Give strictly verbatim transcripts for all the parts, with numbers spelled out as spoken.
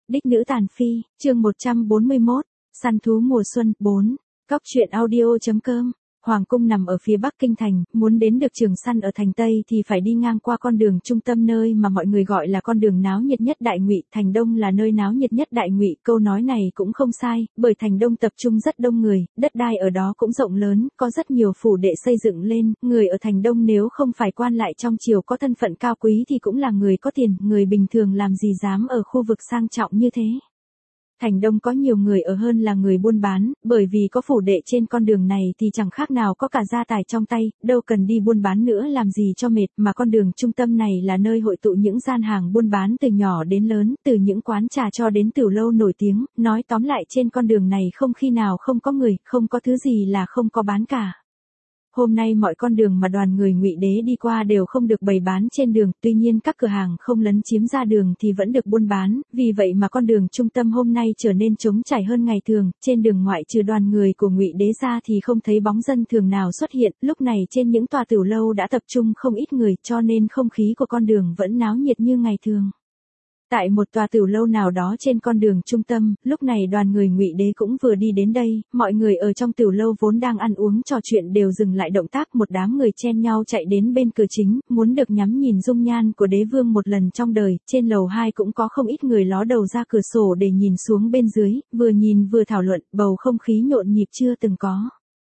Đích nữ tàn phi, chương một trăm bốn mươi mốt, săn thú mùa xuân, bốn. Cóc truyện audio.com. Hoàng cung nằm ở phía bắc kinh thành, muốn đến được trường săn ở thành Tây thì phải đi ngang qua con đường trung tâm nơi mà mọi người gọi là con đường náo nhiệt nhất Đại Ngụy, thành Đông là nơi náo nhiệt nhất Đại Ngụy, câu nói này cũng không sai, bởi thành Đông tập trung rất đông người, đất đai ở đó cũng rộng lớn, có rất nhiều phủ đệ xây dựng lên, người ở thành Đông nếu không phải quan lại trong triều có thân phận cao quý thì cũng là người có tiền, người bình thường làm gì dám ở khu vực sang trọng như thế. Thành Đông có nhiều người ở hơn là người buôn bán, bởi vì có phủ đệ trên con đường này thì chẳng khác nào có cả gia tài trong tay, đâu cần đi buôn bán nữa làm gì cho mệt, mà con đường trung tâm này là nơi hội tụ những gian hàng buôn bán từ nhỏ đến lớn, từ những quán trà cho đến tiểu lâu nổi tiếng, nói tóm lại trên con đường này không khi nào không có người, không có thứ gì là không có bán cả. Hôm nay mọi con đường mà đoàn người Ngụy Đế đi qua đều không được bày bán trên đường, tuy nhiên các cửa hàng không lấn chiếm ra đường thì vẫn được buôn bán, vì vậy mà con đường trung tâm hôm nay trở nên trống trải hơn ngày thường, trên đường ngoại trừ đoàn người của Ngụy Đế ra thì không thấy bóng dân thường nào xuất hiện, lúc này trên những tòa tiểu lâu đã tập trung không ít người cho nên không khí của con đường vẫn náo nhiệt như ngày thường. Tại một tòa tiểu lâu nào đó trên con đường trung tâm, lúc này đoàn người Ngụy Đế cũng vừa đi đến đây, mọi người ở trong tiểu lâu vốn đang ăn uống trò chuyện đều dừng lại động tác, một đám người chen nhau chạy đến bên cửa chính, muốn được ngắm nhìn dung nhan của đế vương một lần trong đời, trên lầu hai cũng có không ít người ló đầu ra cửa sổ để nhìn xuống bên dưới, vừa nhìn vừa thảo luận, bầu không khí nhộn nhịp chưa từng có.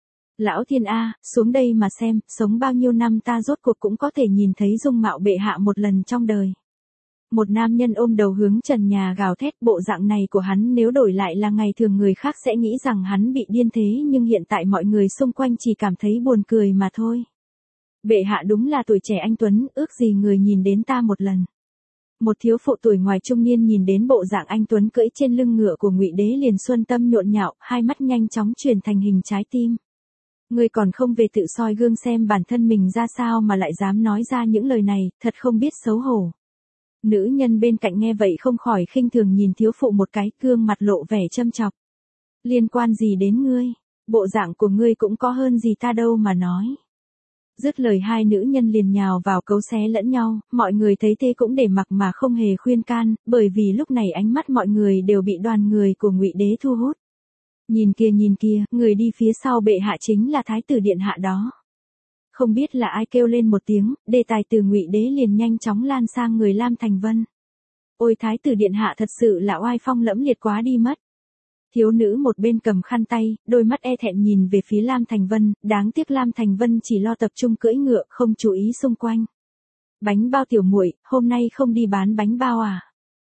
Lão thiên A, xuống đây mà xem, sống bao nhiêu năm ta rốt cuộc cũng có thể nhìn thấy dung mạo bệ hạ một lần trong đời. Một nam nhân ôm đầu hướng trần nhà gào thét, bộ dạng này của hắn nếu đổi lại là ngày thường người khác sẽ nghĩ rằng hắn bị điên thế nhưng hiện tại mọi người xung quanh chỉ cảm thấy buồn cười mà thôi. Bệ hạ đúng là tuổi trẻ anh tuấn, ước gì người nhìn đến ta một lần. Một thiếu phụ tuổi ngoài trung niên nhìn đến bộ dạng anh tuấn cưỡi trên lưng ngựa của Ngụy Đế liền xuân tâm nhộn nhạo, hai mắt nhanh chóng chuyển thành hình trái tim. Ngươi còn không về tự soi gương xem bản thân mình ra sao mà lại dám nói ra những lời này, thật không biết xấu hổ. Nữ nhân bên cạnh nghe vậy không khỏi khinh thường nhìn thiếu phụ một cái, gương mặt lộ vẻ châm chọc. Liên quan gì đến ngươi, bộ dạng của ngươi cũng có hơn gì ta đâu mà nói. Dứt lời hai nữ nhân liền nhào vào cấu xé lẫn nhau, mọi người thấy thế cũng để mặc mà không hề khuyên can, bởi vì lúc này ánh mắt mọi người đều bị đoàn người của Ngụy Đế thu hút. Nhìn kia nhìn kia, người đi phía sau bệ hạ chính là thái tử điện hạ đó. Không biết là ai kêu lên một tiếng, đề tài từ Ngụy Đế liền nhanh chóng lan sang người Lam Thành Vân. Ôi thái tử điện hạ thật sự là oai phong lẫm liệt quá đi mất. Thiếu nữ một bên cầm khăn tay, đôi mắt e thẹn nhìn về phía Lam Thành Vân, đáng tiếc Lam Thành Vân chỉ lo tập trung cưỡi ngựa, không chú ý xung quanh. Bánh bao tiểu muội, hôm nay không đi bán bánh bao à?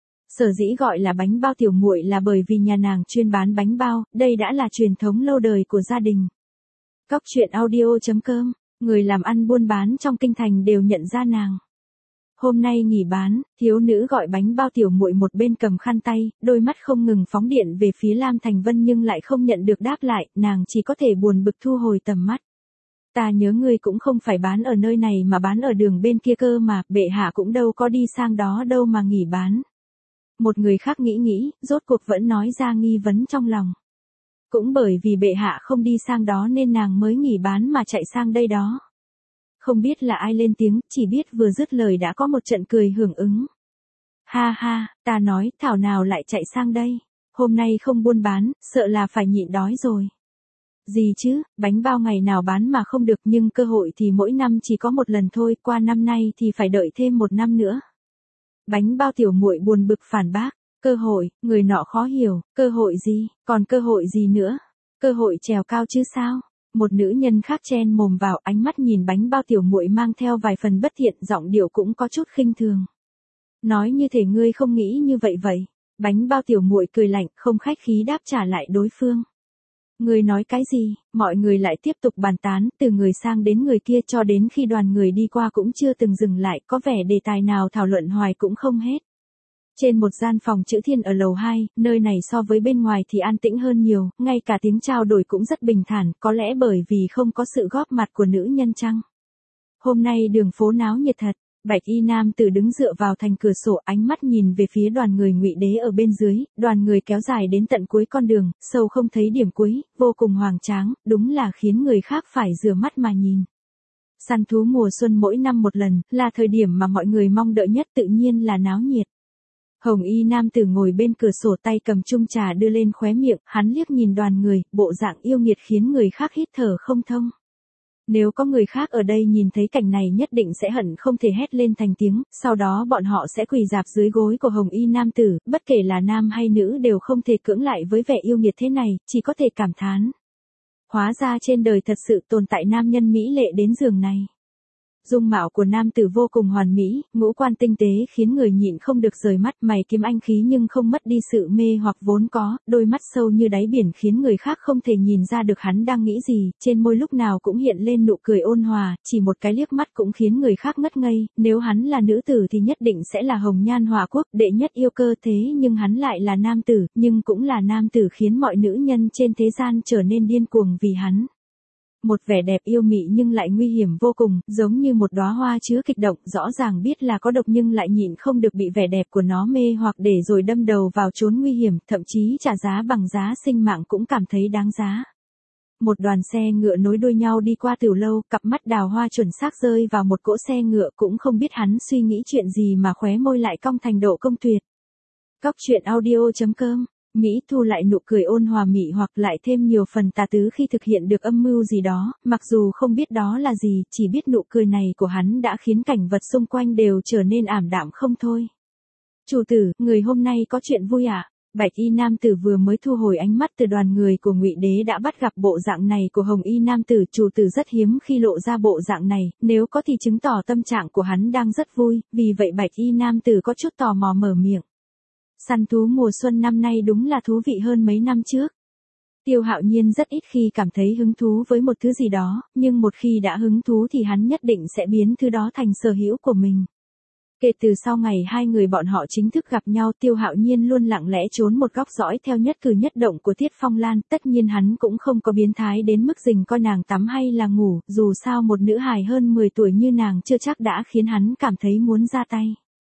Sở dĩ gọi là bánh bao tiểu muội là bởi vì nhà nàng chuyên bán bánh bao, đây đã là truyền thống lâu đời của gia đình. Cóc truyện audio.com. Người làm ăn buôn bán trong kinh thành đều nhận ra nàng. Hôm nay nghỉ bán, thiếu nữ gọi bánh bao tiểu muội một bên cầm khăn tay, đôi mắt không ngừng phóng điện về phía Lam Thành Vân nhưng lại không nhận được đáp lại, nàng chỉ có thể buồn bực thu hồi tầm mắt. Ta nhớ ngươi cũng không phải bán ở nơi này mà bán ở đường bên kia cơ mà, bệ hạ cũng đâu có đi sang đó đâu mà nghỉ bán. Một người khác nghĩ nghĩ, rốt cuộc vẫn nói ra nghi vấn trong lòng. Cũng bởi vì bệ hạ không đi sang đó nên nàng mới nghỉ bán mà chạy sang đây đó. Không biết là ai lên tiếng, chỉ biết vừa dứt lời đã có một trận cười hưởng ứng. Ha ha, ta nói, thảo nào lại chạy sang đây. Hôm nay không buôn bán, sợ là phải nhịn đói rồi. Gì chứ, bánh bao ngày nào bán mà không được nhưng cơ hội thì mỗi năm chỉ có một lần thôi, qua năm nay thì phải đợi thêm một năm nữa. Bánh bao tiểu muội buồn bực phản bác. Cơ hội, người nọ khó hiểu, cơ hội gì, còn cơ hội gì nữa? Cơ hội trèo cao chứ sao? Một nữ nhân khác chen mồm vào, ánh mắt nhìn bánh bao tiểu muội mang theo vài phần bất thiện, giọng điệu cũng có chút khinh thường. Nói như thể ngươi không nghĩ như vậy vậy. Bánh bao tiểu muội cười lạnh, không khách khí đáp trả lại đối phương. Ngươi nói cái gì? Mọi người lại tiếp tục bàn tán, từ người sang đến người kia cho đến khi đoàn người đi qua cũng chưa từng dừng lại, có vẻ đề tài nào thảo luận hoài cũng không hết. Trên một gian phòng chữ thiên ở lầu hai, nơi này so với bên ngoài thì an tĩnh hơn nhiều, ngay cả tiếng trao đổi cũng rất bình thản, có lẽ bởi vì không có sự góp mặt của nữ nhân chăng. Hôm nay đường phố náo nhiệt thật, bạch y nam tử đứng dựa vào thành cửa sổ, ánh mắt nhìn về phía đoàn người Ngụy Đế ở bên dưới, đoàn người kéo dài đến tận cuối con đường, sâu không thấy điểm cuối, vô cùng hoành tráng, đúng là khiến người khác phải rửa mắt mà nhìn. Săn thú mùa xuân mỗi năm một lần, là thời điểm mà mọi người mong đợi nhất, tự nhiên là náo nhiệt. Hồng y nam tử ngồi bên cửa sổ tay cầm chung trà đưa lên khóe miệng, hắn liếc nhìn đoàn người, bộ dạng yêu nghiệt khiến người khác hít thở không thông. Nếu có người khác ở đây nhìn thấy cảnh này nhất định sẽ hận không thể hét lên thành tiếng, sau đó bọn họ sẽ quỳ rạp dưới gối của hồng y nam tử, bất kể là nam hay nữ đều không thể cưỡng lại với vẻ yêu nghiệt thế này, chỉ có thể cảm thán. Hóa ra trên đời thật sự tồn tại nam nhân mỹ lệ đến giường này. Dung mạo của nam tử vô cùng hoàn mỹ, ngũ quan tinh tế khiến người nhịn không được rời mắt, mày kiếm anh khí nhưng không mất đi sự mê hoặc vốn có, đôi mắt sâu như đáy biển khiến người khác không thể nhìn ra được hắn đang nghĩ gì, trên môi lúc nào cũng hiện lên nụ cười ôn hòa, chỉ một cái liếc mắt cũng khiến người khác ngất ngây, nếu hắn là nữ tử thì nhất định sẽ là hồng nhan họa quốc, đệ nhất yêu cơ, thế nhưng hắn lại là nam tử, nhưng cũng là nam tử khiến mọi nữ nhân trên thế gian trở nên điên cuồng vì hắn. Một vẻ đẹp yêu mị nhưng lại nguy hiểm vô cùng, giống như một đóa hoa chứa kịch độc, rõ ràng biết là có độc nhưng lại nhịn không được bị vẻ đẹp của nó mê hoặc để rồi đâm đầu vào chốn nguy hiểm, thậm chí trả giá bằng giá sinh mạng cũng cảm thấy đáng giá. Một đoàn xe ngựa nối đuôi nhau đi qua tiểu lâu, cặp mắt đào hoa chuẩn xác rơi vào một cỗ xe ngựa, cũng không biết hắn suy nghĩ chuyện gì mà khóe môi lại cong thành độ cong tuyệt. Cóc truyện audio chấm com Mỹ thu lại nụ cười ôn hòa mị hoặc lại thêm nhiều phần tà tứ khi thực hiện được âm mưu gì đó, mặc dù không biết đó là gì, chỉ biết nụ cười này của hắn đã khiến cảnh vật xung quanh đều trở nên ảm đạm không thôi. Chủ tử, người hôm nay có chuyện vui à? Bạch y nam tử vừa mới thu hồi ánh mắt từ đoàn người của Ngụy Đế đã bắt gặp bộ dạng này của hồng y nam tử, chủ tử rất hiếm khi lộ ra bộ dạng này, nếu có thì chứng tỏ tâm trạng của hắn đang rất vui, vì vậy bạch y nam tử có chút tò mò mở miệng. Săn thú mùa xuân năm nay đúng là thú vị hơn mấy năm trước. Tiêu Hạo Nhiên rất ít khi cảm thấy hứng thú với một thứ gì đó, nhưng một khi đã hứng thú thì hắn nhất định sẽ biến thứ đó thành sở hữu của mình. Kể từ sau ngày hai người bọn họ chính thức gặp nhau, Tiêu Hạo Nhiên luôn lặng lẽ trốn một góc dõi theo nhất cử nhất động của Tiết Phong Lan, tất nhiên hắn cũng không có biến thái đến mức rình coi nàng tắm hay là ngủ, dù sao một nữ hài hơn mười tuổi như nàng chưa chắc đã khiến hắn cảm thấy muốn ra tay.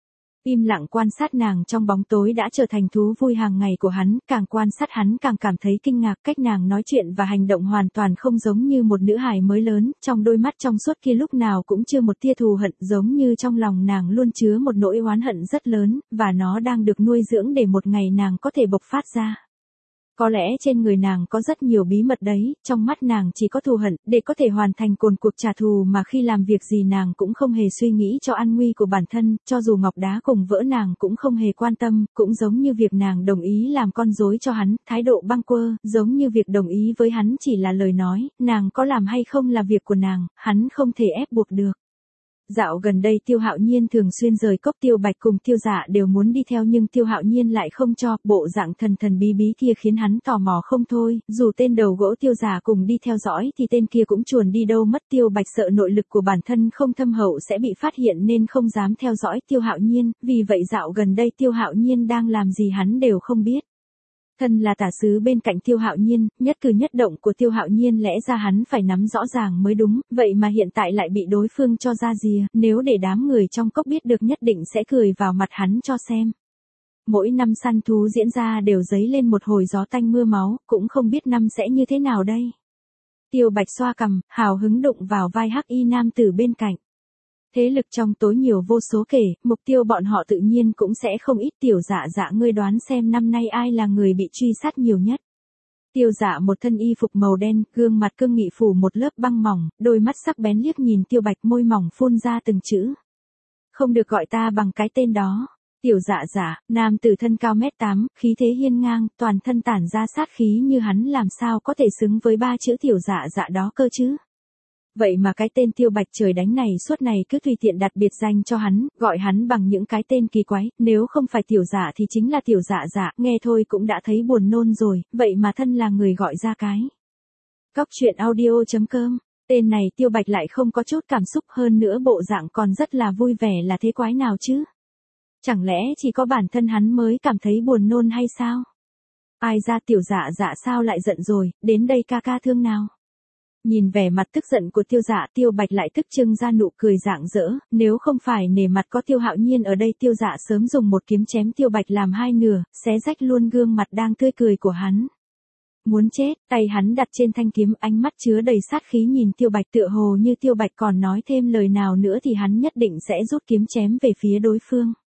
Im lặng quan sát nàng trong bóng tối đã trở thành thú vui hàng ngày của hắn, càng quan sát hắn càng cảm thấy kinh ngạc, cách nàng nói chuyện và hành động hoàn toàn không giống như một nữ hài mới lớn, trong đôi mắt trong suốt kia lúc nào cũng chưa một tia thù hận, giống như trong lòng nàng luôn chứa một nỗi oán hận rất lớn, và nó đang được nuôi dưỡng để một ngày nàng có thể bộc phát ra. Có lẽ trên người nàng có rất nhiều bí mật đấy, trong mắt nàng chỉ có thù hận, để có thể hoàn thành cồn cuộc trả thù mà khi làm việc gì nàng cũng không hề suy nghĩ cho an nguy của bản thân, cho dù ngọc đá cùng vỡ nàng cũng không hề quan tâm, cũng giống như việc nàng đồng ý làm con rối cho hắn, thái độ bâng quơ, giống như việc đồng ý với hắn chỉ là lời nói, nàng có làm hay không là việc của nàng, hắn không thể ép buộc được. Dạo gần đây Tiêu Hạo Nhiên thường xuyên rời cốc, Tiêu Bạch cùng Tiêu Dạ đều muốn đi theo nhưng Tiêu Hạo Nhiên lại không cho, bộ dạng thần thần bí bí kia khiến hắn tò mò không thôi, dù tên đầu gỗ Tiêu Dạ cùng đi theo dõi thì tên kia cũng chuồn đi đâu mất. Tiêu Bạch sợ nội lực của bản thân không thâm hậu sẽ bị phát hiện nên không dám theo dõi Tiêu Hạo Nhiên, vì vậy dạo gần đây Tiêu Hạo Nhiên đang làm gì hắn đều không biết. Thân là tả sứ bên cạnh Tiêu Hạo Nhiên, nhất cử nhất động của Tiêu Hạo Nhiên lẽ ra hắn phải nắm rõ ràng mới đúng, vậy mà hiện tại lại bị đối phương cho ra rìa, nếu để đám người trong cốc biết được nhất định sẽ cười vào mặt hắn cho xem. Mỗi năm săn thú diễn ra đều dấy lên một hồi gió tanh mưa máu, cũng không biết năm sẽ như thế nào đây. Tiêu Bạch xoa cằm, hào hứng đụng vào vai hắc y nam tử bên cạnh. Thế lực trong tối nhiều vô số kể, mục tiêu bọn họ tự nhiên cũng sẽ không ít. Tiểu Dạ Dạ, ngươi đoán xem năm nay ai là người bị truy sát nhiều nhất. Tiêu Dạ một thân y phục màu đen, gương mặt cương nghị phủ một lớp băng mỏng, đôi mắt sắc bén liếc nhìn Tiêu Bạch, môi mỏng phun ra từng chữ. Không được gọi ta bằng cái tên đó. Tiểu Dạ Dạ, nam tử thân cao mét tám, khí thế hiên ngang, toàn thân tản ra sát khí như hắn, làm sao có thể xứng với ba chữ Tiểu Dạ Dạ đó cơ chứ. Vậy mà cái tên Tiêu Bạch trời đánh này suốt này cứ tùy tiện đặt biệt danh cho hắn, gọi hắn bằng những cái tên kỳ quái, nếu không phải Tiểu Dạ thì chính là Tiểu Dạ Dạ, nghe thôi cũng đã thấy buồn nôn rồi, vậy mà thân là người gọi ra cái. Cóc truyện audio chấm com Tên này Tiêu Bạch lại không có chút cảm xúc, hơn nữa bộ dạng còn rất là vui vẻ, là thế quái nào chứ? Chẳng lẽ chỉ có bản thân hắn mới cảm thấy buồn nôn hay sao? Ai ra Tiểu Dạ Dạ sao lại giận rồi, đến đây ca ca thương nào. Nhìn vẻ mặt tức giận của Tiêu Dạ, Tiêu Bạch lại tức trưng ra nụ cười rạng rỡ, nếu không phải nể mặt có Tiêu Hạo Nhiên ở đây, Tiêu Dạ sớm dùng một kiếm chém Tiêu Bạch làm hai nửa, xé rách luôn gương mặt đang tươi cười của hắn. Muốn chết, tay hắn đặt trên thanh kiếm, ánh mắt chứa đầy sát khí nhìn Tiêu Bạch, tựa hồ như Tiêu Bạch còn nói thêm lời nào nữa thì hắn nhất định sẽ rút kiếm chém về phía đối phương.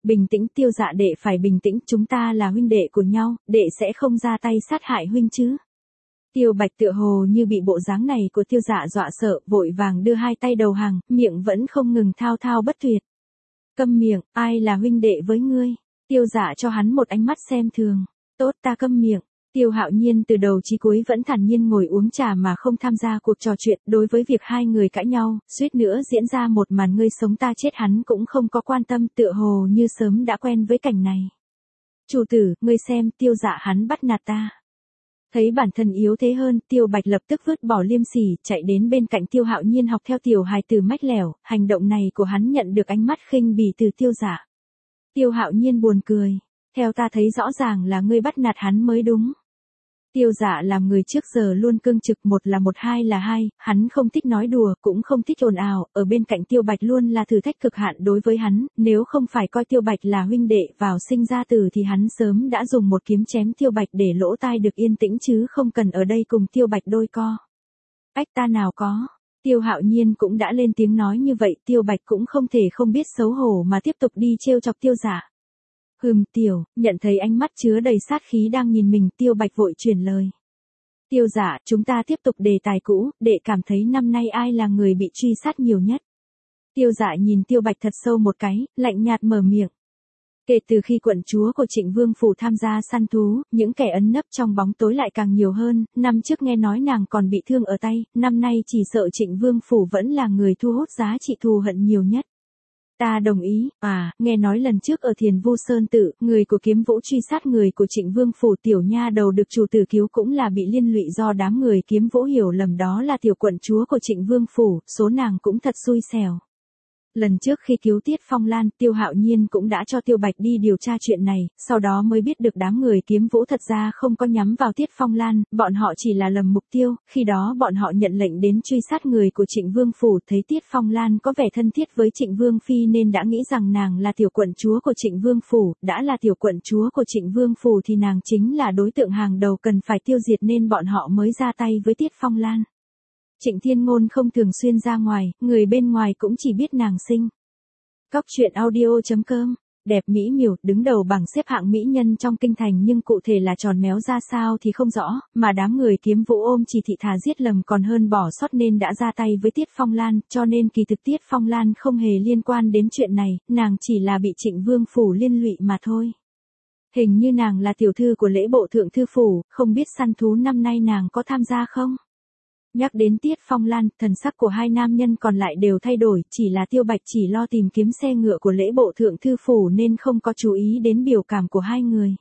Bình tĩnh Tiêu Dạ đệ phải bình tĩnh, chúng ta là huynh đệ của nhau, đệ sẽ không ra tay sát hại huynh chứ. Tiêu Bạch tựa hồ như bị bộ dáng này của Tiêu Dạ dọa sợ, vội vàng đưa hai tay đầu hàng, miệng vẫn không ngừng thao thao bất tuyệt. Câm miệng, ai là huynh đệ với ngươi? Tiêu Dạ cho hắn một ánh mắt xem thường. Tốt, ta câm miệng. Tiêu Hạo Nhiên từ đầu chí cuối vẫn thản nhiên ngồi uống trà mà không tham gia cuộc trò chuyện, đối với việc hai người cãi nhau, suýt nữa diễn ra một màn ngươi sống ta chết hắn cũng không có quan tâm, tựa hồ như sớm đã quen với cảnh này. Chủ tử, ngươi xem, Tiêu Dạ hắn bắt nạt ta. Thấy bản thân yếu thế hơn, Tiêu Bạch lập tức vứt bỏ liêm sỉ, chạy đến bên cạnh Tiêu Hạo Nhiên học theo tiểu hài tử mách lẻo, hành động này của hắn nhận được ánh mắt khinh bỉ từ Tiêu Dạ. Tiêu Hạo Nhiên buồn cười, theo ta thấy rõ ràng là ngươi bắt nạt hắn mới đúng. Tiêu Dạ làm người trước giờ luôn cương trực, một là một hai là hai, hắn không thích nói đùa, cũng không thích ồn ào, ở bên cạnh Tiêu Bạch luôn là thử thách cực hạn đối với hắn, nếu không phải coi Tiêu Bạch là huynh đệ vào sinh ra tử thì hắn sớm đã dùng một kiếm chém Tiêu Bạch để lỗ tai được yên tĩnh chứ không cần ở đây cùng Tiêu Bạch đôi co. Ách ta nào có. Tiêu Hạo Nhiên cũng đã lên tiếng nói như vậy, Tiêu Bạch cũng không thể không biết xấu hổ mà tiếp tục đi trêu chọc Tiêu Dạ. Hừm Tiểu, nhận thấy ánh mắt chứa đầy sát khí đang nhìn mình, Tiêu Bạch vội chuyển lời. Tiêu Dạ, chúng ta tiếp tục đề tài cũ, đệ cảm thấy năm nay ai là người bị truy sát nhiều nhất. Tiêu Dạ nhìn Tiêu Bạch thật sâu một cái, lạnh nhạt mở miệng. Kể từ khi quận chúa của Trịnh Vương Phủ tham gia săn thú, những kẻ ẩn nấp trong bóng tối lại càng nhiều hơn, năm trước nghe nói nàng còn bị thương ở tay, năm nay chỉ sợ Trịnh Vương Phủ vẫn là người thu hút giá trị thù hận nhiều nhất. Ta đồng ý, à, nghe nói lần trước ở Thiền Vu Sơn Tự, người của Kiếm Vũ truy sát người của Trịnh Vương Phủ, tiểu nha đầu được chủ tử cứu cũng là bị liên lụy do đám người Kiếm Vũ hiểu lầm đó là tiểu quận chúa của Trịnh Vương Phủ, số nàng cũng thật xui xẻo. Lần trước khi cứu Tiết Phong Lan, Tiêu Hạo Nhiên cũng đã cho Tiêu Bạch đi điều tra chuyện này, sau đó mới biết được đám người Kiếm Vũ thật ra không có nhắm vào Tiết Phong Lan, bọn họ chỉ là lầm mục tiêu, khi đó bọn họ nhận lệnh đến truy sát người của Trịnh Vương Phủ, thấy Tiết Phong Lan có vẻ thân thiết với Trịnh Vương Phi nên đã nghĩ rằng nàng là tiểu quận chúa của Trịnh Vương Phủ, đã là tiểu quận chúa của Trịnh Vương Phủ thì nàng chính là đối tượng hàng đầu cần phải tiêu diệt nên bọn họ mới ra tay với Tiết Phong Lan. Trịnh Thiên Ngôn không thường xuyên ra ngoài, người bên ngoài cũng chỉ biết nàng xinh. Cóc truyện audio chấm com, đẹp mỹ miều, đứng đầu bảng xếp hạng mỹ nhân trong kinh thành nhưng cụ thể là tròn méo ra sao thì không rõ, mà đám người Kiếm Vũ ôm chỉ thị thà giết lầm còn hơn bỏ sót nên đã ra tay với Tiết Phong Lan, cho nên kỳ thực Tiết Phong Lan không hề liên quan đến chuyện này, nàng chỉ là bị Trịnh Vương Phủ liên lụy mà thôi. Hình như nàng là tiểu thư của lễ bộ thượng thư phủ, không biết săn thú năm nay nàng có tham gia không? Nhắc đến Tiết Phong Lan, thần sắc của hai nam nhân còn lại đều thay đổi, chỉ là Tiêu Bạch chỉ lo tìm kiếm xe ngựa của lễ bộ thượng thư phủ nên không có chú ý đến biểu cảm của hai người.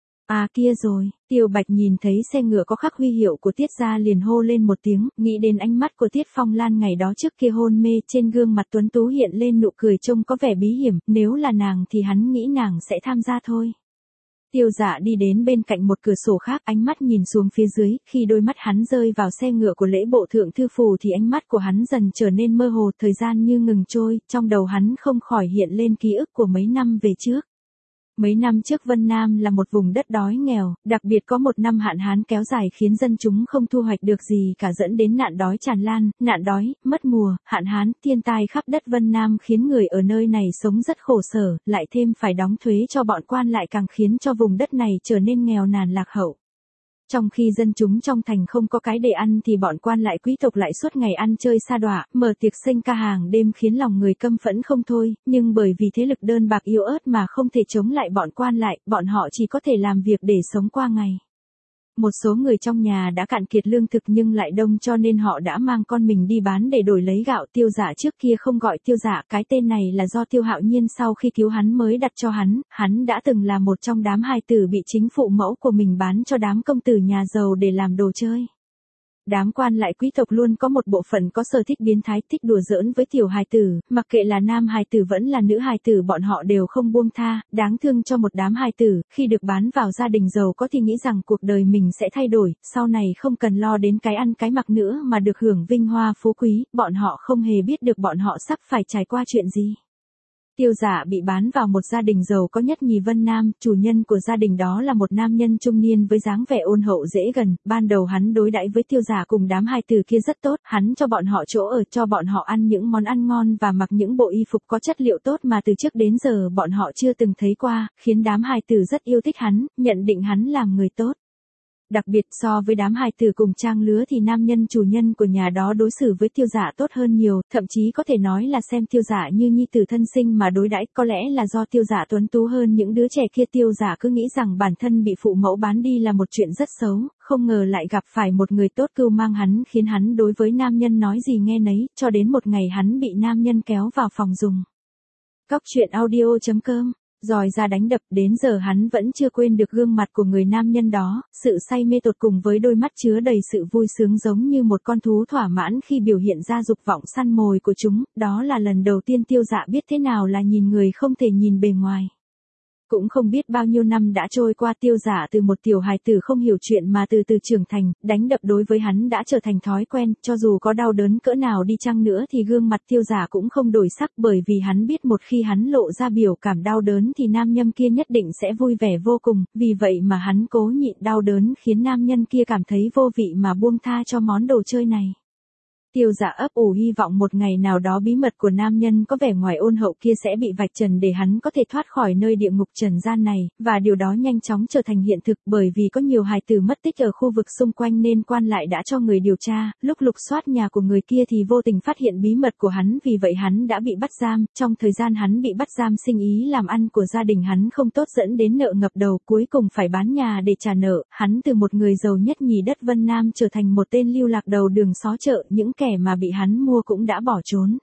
À kia rồi, Tiêu Bạch nhìn thấy xe ngựa có khắc huy hiệu của Tiết gia liền hô lên một tiếng, nghĩ đến ánh mắt của Tiết Phong Lan ngày đó trước kia hôn mê, trên gương mặt tuấn tú hiện lên nụ cười trông có vẻ bí hiểm, nếu là nàng thì hắn nghĩ nàng sẽ tham gia thôi. Tiêu Dạ đi đến bên cạnh một cửa sổ khác, ánh mắt nhìn xuống phía dưới, khi đôi mắt hắn rơi vào xe ngựa của lễ bộ thượng thư phủ thì ánh mắt của hắn dần trở nên mơ hồ, thời gian như ngừng trôi, trong đầu hắn không khỏi hiện lên ký ức của mấy năm về trước. Mấy năm trước Vân Nam là một vùng đất đói nghèo, đặc biệt có một năm hạn hán kéo dài khiến dân chúng không thu hoạch được gì cả dẫn đến nạn đói tràn lan, nạn đói, mất mùa, hạn hán, thiên tai khắp đất Vân Nam khiến người ở nơi này sống rất khổ sở, lại thêm phải đóng thuế cho bọn quan lại càng khiến cho vùng đất này trở nên nghèo nàn lạc hậu. Trong khi dân chúng trong thành không có cái để ăn thì bọn quan lại quý tộc lại suốt ngày ăn chơi sa đọa, mở tiệc sinh ca hàng đêm khiến lòng người căm phẫn không thôi, nhưng bởi vì thế lực đơn bạc yếu ớt mà không thể chống lại bọn quan lại, bọn họ chỉ có thể làm việc để sống qua ngày. Một số người trong nhà đã cạn kiệt lương thực nhưng lại đông cho nên họ đã mang con mình đi bán để đổi lấy gạo. Tiêu Dạ trước kia không gọi Tiêu Dạ, cái tên này là do Tiêu Hạo Nhiên sau khi cứu hắn mới đặt cho hắn, hắn đã từng là một trong đám hài tử bị chính phụ mẫu của mình bán cho đám công tử nhà giàu để làm đồ chơi. Đám quan lại quý tộc luôn có một bộ phận có sở thích biến thái, thích đùa giỡn với tiểu hài tử, mặc kệ là nam hài tử vẫn là nữ hài tử bọn họ đều không buông tha, đáng thương cho một đám hài tử, khi được bán vào gia đình giàu có thì nghĩ rằng cuộc đời mình sẽ thay đổi, sau này không cần lo đến cái ăn cái mặc nữa mà được hưởng vinh hoa phú quý, bọn họ không hề biết được bọn họ sắp phải trải qua chuyện gì. Tiêu Dạ bị bán vào một gia đình giàu có nhất nhì Vân Nam, chủ nhân của gia đình đó là một nam nhân trung niên với dáng vẻ ôn hậu dễ gần, ban đầu hắn đối đãi với Tiêu Dạ cùng đám hài tử kia rất tốt, hắn cho bọn họ chỗ ở, cho bọn họ ăn những món ăn ngon và mặc những bộ y phục có chất liệu tốt mà từ trước đến giờ bọn họ chưa từng thấy qua, khiến đám hài tử rất yêu thích hắn, nhận định hắn làm người tốt. Đặc biệt so với đám hài tử cùng trang lứa thì nam nhân chủ nhân của nhà đó đối xử với Tiêu Dạ tốt hơn nhiều, thậm chí có thể nói là xem Tiêu Dạ như nhi tử thân sinh mà đối đãi, có lẽ là do Tiêu Dạ tuấn tú hơn những đứa trẻ kia. Tiêu Dạ cứ nghĩ rằng bản thân bị phụ mẫu bán đi là một chuyện rất xấu, không ngờ lại gặp phải một người tốt cưu mang hắn, khiến hắn đối với nam nhân nói gì nghe nấy, cho đến một ngày hắn bị nam nhân kéo vào phòng dùng. Cóc truyện audio chấm com Giòi ra đánh đập, đến giờ hắn vẫn chưa quên được gương mặt của người nam nhân đó, sự say mê tột cùng với đôi mắt chứa đầy sự vui sướng giống như một con thú thỏa mãn khi biểu hiện ra dục vọng săn mồi của chúng, đó là lần đầu tiên Tiêu Dạ biết thế nào là nhìn người không thể nhìn bề ngoài. Cũng không biết bao nhiêu năm đã trôi qua, Tiêu Dạ từ một tiểu hài tử không hiểu chuyện mà từ từ trưởng thành, đánh đập đối với hắn đã trở thành thói quen, cho dù có đau đớn cỡ nào đi chăng nữa thì gương mặt Tiêu Dạ cũng không đổi sắc, bởi vì hắn biết một khi hắn lộ ra biểu cảm đau đớn thì nam nhân kia nhất định sẽ vui vẻ vô cùng, vì vậy mà hắn cố nhịn đau đớn khiến nam nhân kia cảm thấy vô vị mà buông tha cho món đồ chơi này. Tiêu Dạ ấp ủ hy vọng một ngày nào đó bí mật của nam nhân có vẻ ngoài ôn hậu kia sẽ bị vạch trần để hắn có thể thoát khỏi nơi địa ngục trần gian này, và điều đó nhanh chóng trở thành hiện thực, bởi vì có nhiều hài tử mất tích ở khu vực xung quanh nên quan lại đã cho người điều tra, lúc lục soát nhà của người kia thì vô tình phát hiện bí mật của hắn, vì vậy hắn đã bị bắt giam. Trong thời gian hắn bị bắt giam, sinh ý làm ăn của gia đình hắn không tốt dẫn đến nợ ngập đầu, cuối cùng phải bán nhà để trả nợ, hắn từ một người giàu nhất nhì đất Vân Nam trở thành một tên lưu lạc đầu đường xó chợ, những kẻ mà bị hắn mua cũng đã bỏ trốn.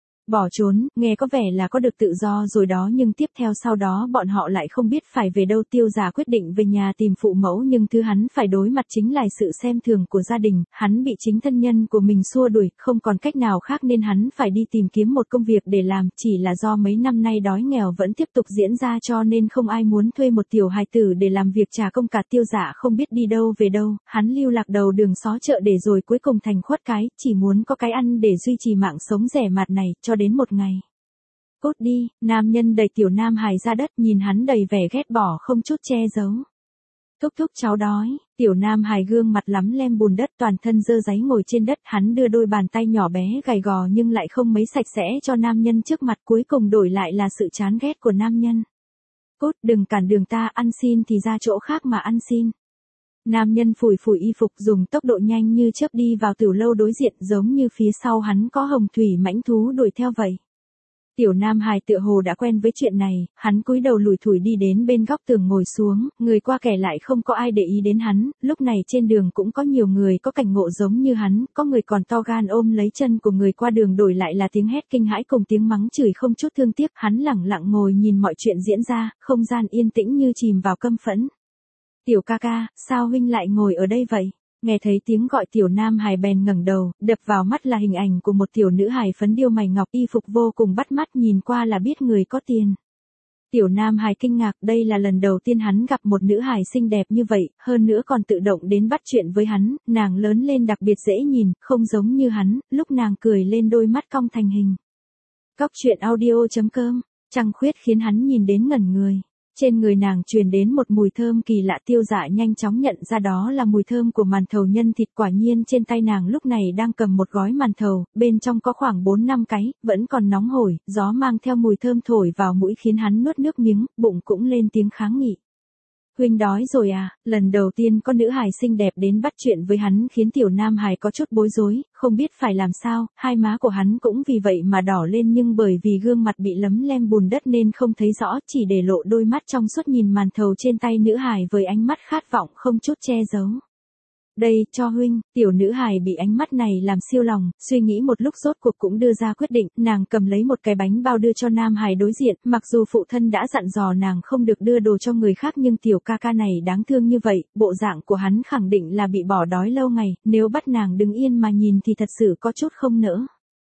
Bỏ trốn, nghe có vẻ là có được tự do rồi đó, nhưng tiếp theo sau đó bọn họ lại không biết phải về đâu. Tiêu Dạ quyết định về nhà tìm phụ mẫu, nhưng thứ hắn phải đối mặt chính là sự xem thường của gia đình, hắn bị chính thân nhân của mình xua đuổi, không còn cách nào khác nên hắn phải đi tìm kiếm một công việc để làm, chỉ là do mấy năm nay đói nghèo vẫn tiếp tục diễn ra cho nên không ai muốn thuê một tiểu hài tử để làm việc trả công cả. Tiêu Dạ không biết đi đâu về đâu, hắn lưu lạc đầu đường xó chợ để rồi cuối cùng thành khuất cái, chỉ muốn có cái ăn để duy trì mạng sống rẻ mạt này, cho đến một ngày. Cút đi, nam nhân đẩy tiểu Nam Hải ra đất, nhìn hắn đầy vẻ ghét bỏ không chút che giấu. Thúc thúc cháu đói, tiểu Nam Hải gương mặt lắm lem bùn đất, toàn thân dơ dáy ngồi trên đất, hắn đưa đôi bàn tay nhỏ bé gầy gò nhưng lại không mấy sạch sẽ cho nam nhân trước mặt, cuối cùng đổi lại là sự chán ghét của nam nhân. Cút, đừng cản đường ta, ăn xin thì ra chỗ khác mà ăn xin. Nam nhân phủi phủi y phục, dùng tốc độ nhanh như chớp đi vào tiểu lâu đối diện, giống như phía sau hắn có hồng thủy mãnh thú đuổi theo vậy. Tiểu Nam Hải tựa hồ đã quen với chuyện này, hắn cúi đầu lủi thủi đi đến bên góc tường ngồi xuống, người qua kẻ lại không có ai để ý đến hắn. Lúc này trên đường cũng có nhiều người có cảnh ngộ giống như hắn, có người còn to gan ôm lấy chân của người qua đường, đổi lại là tiếng hét kinh hãi cùng tiếng mắng chửi không chút thương tiếc. Hắn lẳng lặng ngồi nhìn mọi chuyện diễn ra, không gian yên tĩnh như chìm vào căm phẫn. Tiểu ca ca, sao huynh lại ngồi ở đây vậy? Nghe thấy tiếng gọi, tiểu Nam Hải bèn ngẩng đầu, đập vào mắt là hình ảnh của một tiểu nữ hài phấn điêu mày ngọc, y phục vô cùng bắt mắt, nhìn qua là biết người có tiền. Tiểu Nam Hải kinh ngạc, đây là lần đầu tiên hắn gặp một nữ hài xinh đẹp như vậy, hơn nữa còn tự động đến bắt chuyện với hắn, nàng lớn lên đặc biệt dễ nhìn, không giống như hắn, lúc nàng cười lên đôi mắt cong thành hình. Cóc truyện audio chấm com Trăng khuyết khiến hắn nhìn đến ngẩn người. Trên người nàng truyền đến một mùi thơm kỳ lạ, Tiêu Dạ nhanh chóng nhận ra đó là mùi thơm của màn thầu nhân thịt. Quả nhiên trên tay nàng lúc này đang cầm một gói màn thầu, bên trong có khoảng bốn năm cái, vẫn còn nóng hổi, gió mang theo mùi thơm thổi vào mũi khiến hắn nuốt nước miếng, bụng cũng lên tiếng kháng nghị. Huynh đói rồi à? Lần đầu tiên có nữ hài xinh đẹp đến bắt chuyện với hắn khiến tiểu Nam Hải có chút bối rối, không biết phải làm sao, hai má của hắn cũng vì vậy mà đỏ lên, nhưng bởi vì gương mặt bị lấm lem bùn đất nên không thấy rõ, chỉ để lộ đôi mắt trong suốt nhìn màn thầu trên tay nữ hài với ánh mắt khát vọng không chút che giấu. Đây, cho huynh. Tiểu nữ hài bị ánh mắt này làm siêu lòng, suy nghĩ một lúc rốt cuộc cũng đưa ra quyết định, nàng cầm lấy một cái bánh bao đưa cho Nam Hải đối diện, mặc dù phụ thân đã dặn dò nàng không được đưa đồ cho người khác nhưng tiểu ca ca này đáng thương như vậy, bộ dạng của hắn khẳng định là bị bỏ đói lâu ngày, nếu bắt nàng đứng yên mà nhìn thì thật sự có chút không nỡ.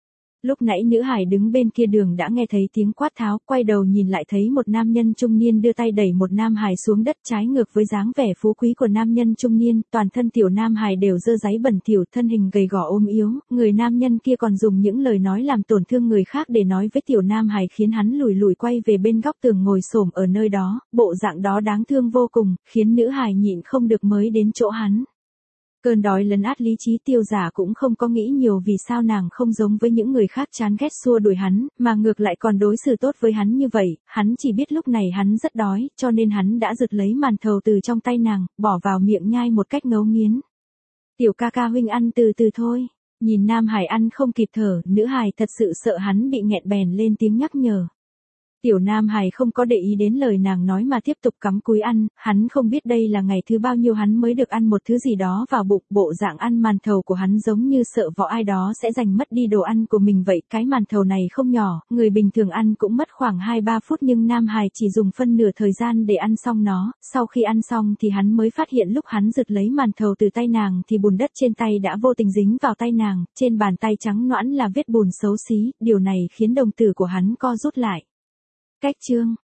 Lúc nãy nữ hải đứng bên kia đường đã nghe thấy tiếng quát tháo, quay đầu nhìn lại thấy một nam nhân trung niên đưa tay đẩy một nam hải xuống đất trái ngược với dáng vẻ phú quý của nam nhân trung niên, toàn thân tiểu nam hải đều dơ dáy bẩn thỉu, thân hình gầy gò ốm yếu, người nam nhân kia còn dùng những lời nói làm tổn thương người khác để nói với tiểu nam hải khiến hắn lùi lùi quay về bên góc tường ngồi xổm ở nơi đó, bộ dạng đó đáng thương vô cùng, khiến nữ hải nhịn không được mới đến chỗ hắn. Cơn đói lấn át lý trí Tiêu Giả cũng không có nghĩ nhiều vì sao nàng không giống với những người khác chán ghét xua đuổi hắn, mà ngược lại còn đối xử tốt với hắn như vậy, hắn chỉ biết lúc này hắn rất đói, cho nên hắn đã giật lấy màn thầu từ trong tay nàng, bỏ vào miệng nhai một cách ngấu nghiến. Tiểu ca ca huynh ăn từ từ thôi, nhìn Nam Hải ăn không kịp thở, nữ Hải thật sự sợ hắn bị nghẹn bèn lên tiếng nhắc nhở. Tiểu Nam Hải không có để ý đến lời nàng nói mà tiếp tục cắm cúi ăn, hắn không biết đây là ngày thứ bao nhiêu hắn mới được ăn một thứ gì đó vào bụng, bộ dạng ăn màn thầu của hắn giống như sợ vợ ai đó sẽ giành mất đi đồ ăn của mình vậy, cái màn thầu này không nhỏ, người bình thường ăn cũng mất khoảng hai ba phút nhưng Nam Hải chỉ dùng phân nửa thời gian để ăn xong nó, sau khi ăn xong thì hắn mới phát hiện lúc hắn giật lấy màn thầu từ tay nàng thì bùn đất trên tay đã vô tình dính vào tay nàng, trên bàn tay trắng nõn là vết bùn xấu xí, điều này khiến đồng tử của hắn co rút lại. Cách chương